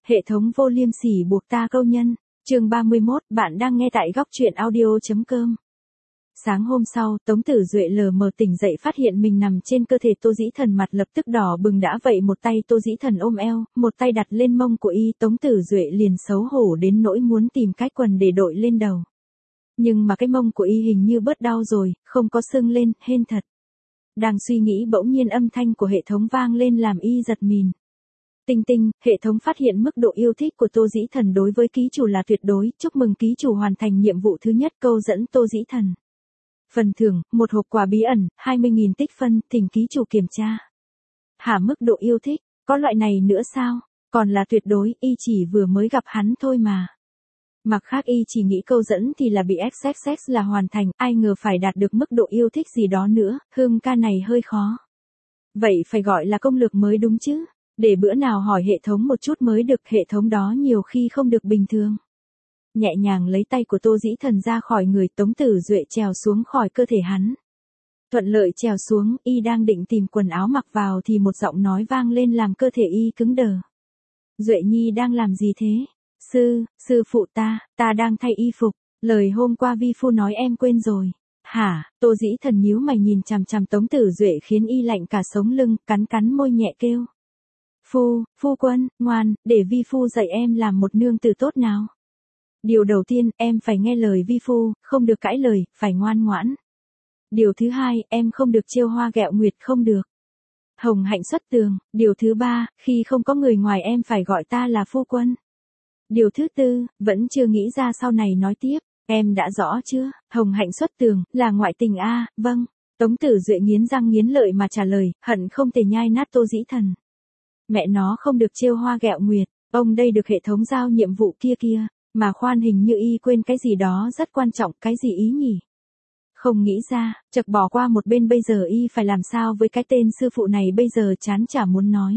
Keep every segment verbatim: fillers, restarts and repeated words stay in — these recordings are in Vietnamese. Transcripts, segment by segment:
hệ thống vô liêm sỉ buộc ta câu nhân. Chương ba mươi mốt, bạn đang nghe tại góc truyện audio.com. Sáng hôm sau, Tống Tử Duệ lờ mờ tỉnh dậy phát hiện mình nằm trên cơ thể Tô Dĩ Thần, mặt lập tức đỏ bừng đã vậy một tay Tô Dĩ Thần ôm eo, một tay đặt lên mông của y, Tống Tử Duệ liền xấu hổ đến nỗi muốn tìm cái quần để đội lên đầu. Nhưng mà cái mông của y hình như bớt đau rồi, không có sưng lên, hên thật. Đang suy nghĩ bỗng nhiên âm thanh của hệ thống vang lên làm y giật mình. Tinh tinh, hệ thống phát hiện mức độ yêu thích của Tô Dĩ Thần đối với ký chủ là tuyệt đối, chúc mừng ký chủ hoàn thành nhiệm vụ thứ nhất, câu dẫn Tô Dĩ Thần. Phần thưởng, một hộp quà bí ẩn, hai mươi nghìn tích phân, thỉnh ký chủ kiểm tra. Hả, mức độ yêu thích, có loại này nữa sao? Còn là tuyệt đối, y chỉ vừa mới gặp hắn thôi mà. Mặt khác y chỉ nghĩ câu dẫn thì là bị ích ích ích là hoàn thành, ai ngờ phải đạt được mức độ yêu thích gì đó nữa, hương ca này hơi khó. Vậy phải gọi là công lược mới đúng chứ, để bữa nào hỏi hệ thống một chút mới được, hệ thống đó nhiều khi không được bình thường. Nhẹ nhàng lấy tay của Tô Dĩ Thần ra khỏi người, Tống Tử Duệ trèo xuống khỏi cơ thể hắn. Thuận lợi trèo xuống, y đang định tìm quần áo mặc vào thì một giọng nói vang lên làm cơ thể y cứng đờ. Duệ Nhi đang làm gì thế? Sư, sư phụ ta, ta đang thay y phục, lời hôm qua vi phu nói em quên rồi. Hả? Tô Dĩ Thần nhíu mày nhìn chằm chằm Tống Tử Duệ khiến y lạnh cả sống lưng, cắn cắn môi nhẹ kêu. Phu, phu quân, ngoan, để vi phu dạy em làm một nương tử tốt nào. Điều đầu tiên, em phải nghe lời vi phu, không được cãi lời, phải ngoan ngoãn. Điều thứ hai, em không được trêu hoa ghẹo nguyệt, không được hồng hạnh xuất tường. Điều thứ ba, khi không có người ngoài em phải gọi ta là phu quân. Điều thứ tư, vẫn chưa nghĩ ra sau này nói tiếp, em đã rõ chưa? Hồng hạnh xuất tường, là ngoại tình a? À, vâng. Tống Tử Duệ nghiến răng nghiến lợi mà trả lời, hận không thể nhai nát Tô Dĩ Thần. Mẹ nó không được trêu hoa ghẹo nguyệt, ông đây được hệ thống giao nhiệm vụ kia kia, mà khoan hình như y quên cái gì đó rất quan trọng, cái gì ý nhỉ? Không nghĩ ra, chợt bỏ qua một bên, bây giờ y phải làm sao với cái tên sư phụ này bây giờ chán chả muốn nói.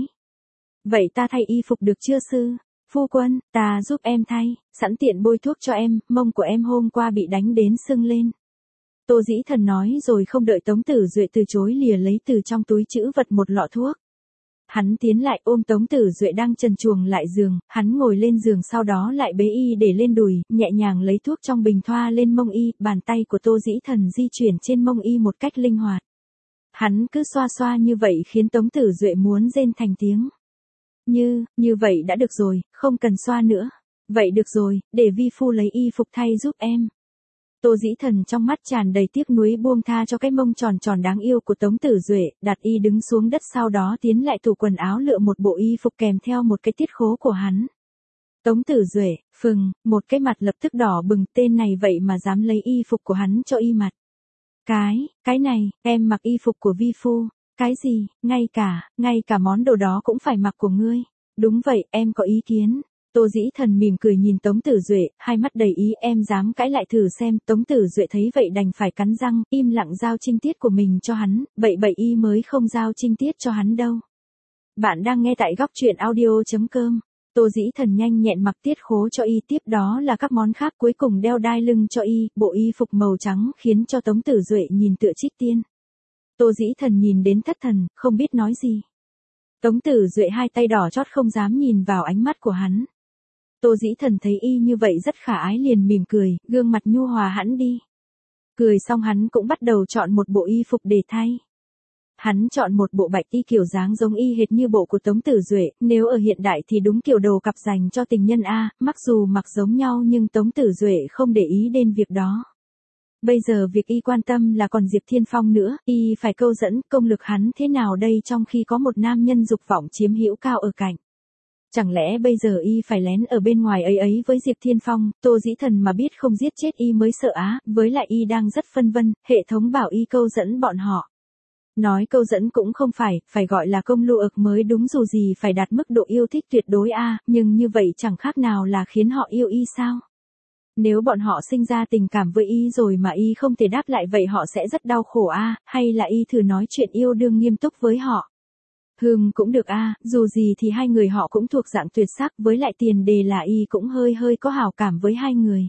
Vậy ta thay y phục được chưa sư? Phu quân, ta giúp em thay, sẵn tiện bôi thuốc cho em, mông của em hôm qua bị đánh đến sưng lên. Tô Dĩ Thần nói rồi không đợi Tống Tử Duệ từ chối lìa lấy từ trong túi trữ vật một lọ thuốc. Hắn tiến lại ôm Tống Tử Duệ đang trần truồng lại giường, hắn ngồi lên giường sau đó lại bế y để lên đùi, nhẹ nhàng lấy thuốc trong bình thoa lên mông y, bàn tay của Tô Dĩ Thần di chuyển trên mông y một cách linh hoạt. Hắn cứ xoa xoa như vậy khiến Tống Tử Duệ muốn rên thành tiếng. Như, như vậy đã được rồi, không cần xoa nữa. Vậy được rồi, để vi phu lấy y phục thay giúp em. Tô Dĩ Thần trong mắt tràn đầy tiếc nuối buông tha cho cái mông tròn tròn đáng yêu của Tống Tử Duệ, đặt y đứng xuống đất sau đó tiến lại tủ quần áo lựa một bộ y phục kèm theo một cái tiết khố của hắn. Tống Tử Duệ, phừng, một cái mặt lập tức đỏ bừng, tên này vậy mà dám lấy y phục của hắn cho y mặc. Cái, cái này, em mặc y phục của vi phu. Cái gì, ngay cả, ngay cả món đồ đó cũng phải mặc của ngươi. Đúng vậy, em có ý kiến. Tô Dĩ Thần mỉm cười nhìn Tống Tử Duệ, hai mắt đầy ý, em dám cãi lại thử xem. Tống Tử Duệ thấy vậy đành phải cắn răng, im lặng giao trinh tiết của mình cho hắn, bậy bậy y mới không giao trinh tiết cho hắn đâu. Bạn đang nghe tại góc truyện audio.com. Tô Dĩ Thần nhanh nhẹn mặc tiết khố cho y, tiếp đó là các món khác, cuối cùng đeo đai lưng cho y, bộ y phục màu trắng khiến cho Tống Tử Duệ nhìn tựa trích tiên. Tô Dĩ Thần nhìn đến thất thần, không biết nói gì. Tống Tử Duệ hai tay đỏ chót không dám nhìn vào ánh mắt của hắn. Tô Dĩ Thần thấy y như vậy rất khả ái liền mỉm cười, gương mặt nhu hòa hẳn đi. Cười xong hắn cũng bắt đầu chọn một bộ y phục để thay. Hắn chọn một bộ bạch y kiểu dáng giống y hệt như bộ của Tống Tử Duệ, nếu ở hiện đại thì đúng kiểu đồ cặp dành cho tình nhân a, mặc dù mặc giống nhau nhưng Tống Tử Duệ không để ý đến việc đó. Bây giờ việc y quan tâm là còn Diệp Thiên Phong nữa, y phải câu dẫn, công lực hắn thế nào đây trong khi có một nam nhân dục vọng chiếm hữu cao ở cạnh. Chẳng lẽ bây giờ y phải lén ở bên ngoài ấy ấy với Diệp Thiên Phong, Tô Dĩ Thần mà biết không giết chết y mới sợ á, với lại y đang rất phân vân, hệ thống bảo y câu dẫn bọn họ. Nói câu dẫn cũng không phải, phải gọi là công lụ ực mới đúng, dù gì phải đạt mức độ yêu thích tuyệt đối a, nhưng như vậy chẳng khác nào là khiến họ yêu y sao? Nếu bọn họ sinh ra tình cảm với y rồi mà y không thể đáp lại vậy họ sẽ rất đau khổ a, hay là y thử nói chuyện yêu đương nghiêm túc với họ. Hừm cũng được a, dù gì thì hai người họ cũng thuộc dạng tuyệt sắc, với lại tiền đề là y cũng hơi hơi có hảo cảm với hai người.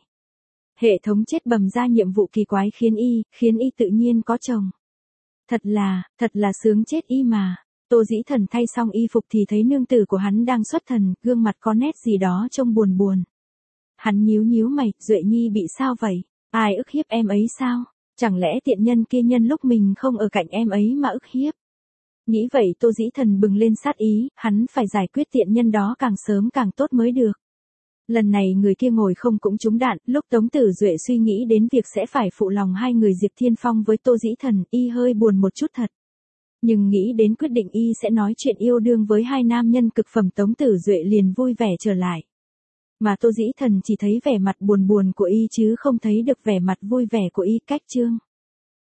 Hệ thống chết bầm ra nhiệm vụ kỳ quái khiến y, khiến y tự nhiên có chồng. Thật là, thật là sướng chết y mà. Tô Dĩ Thần thay xong y phục thì thấy nương tử của hắn đang xuất thần, gương mặt có nét gì đó trông buồn buồn. Hắn nhíu nhíu mày, Duệ Nhi bị sao vậy? Ai ức hiếp em ấy sao? Chẳng lẽ tiện nhân kia nhân lúc mình không ở cạnh em ấy mà ức hiếp? Nghĩ vậy Tô Dĩ Thần bừng lên sát ý, hắn phải giải quyết tiện nhân đó càng sớm càng tốt mới được. Lần này người kia ngồi không cũng trúng đạn, lúc Tống Tử Duệ suy nghĩ đến việc sẽ phải phụ lòng hai người Diệp Thiên Phong với Tô Dĩ Thần, y hơi buồn một chút thật. Nhưng nghĩ đến quyết định y sẽ nói chuyện yêu đương với hai nam nhân cực phẩm, Tống Tử Duệ liền vui vẻ trở lại. Mà Tô Dĩ Thần chỉ thấy vẻ mặt buồn buồn của y chứ không thấy được vẻ mặt vui vẻ của y. Cách chương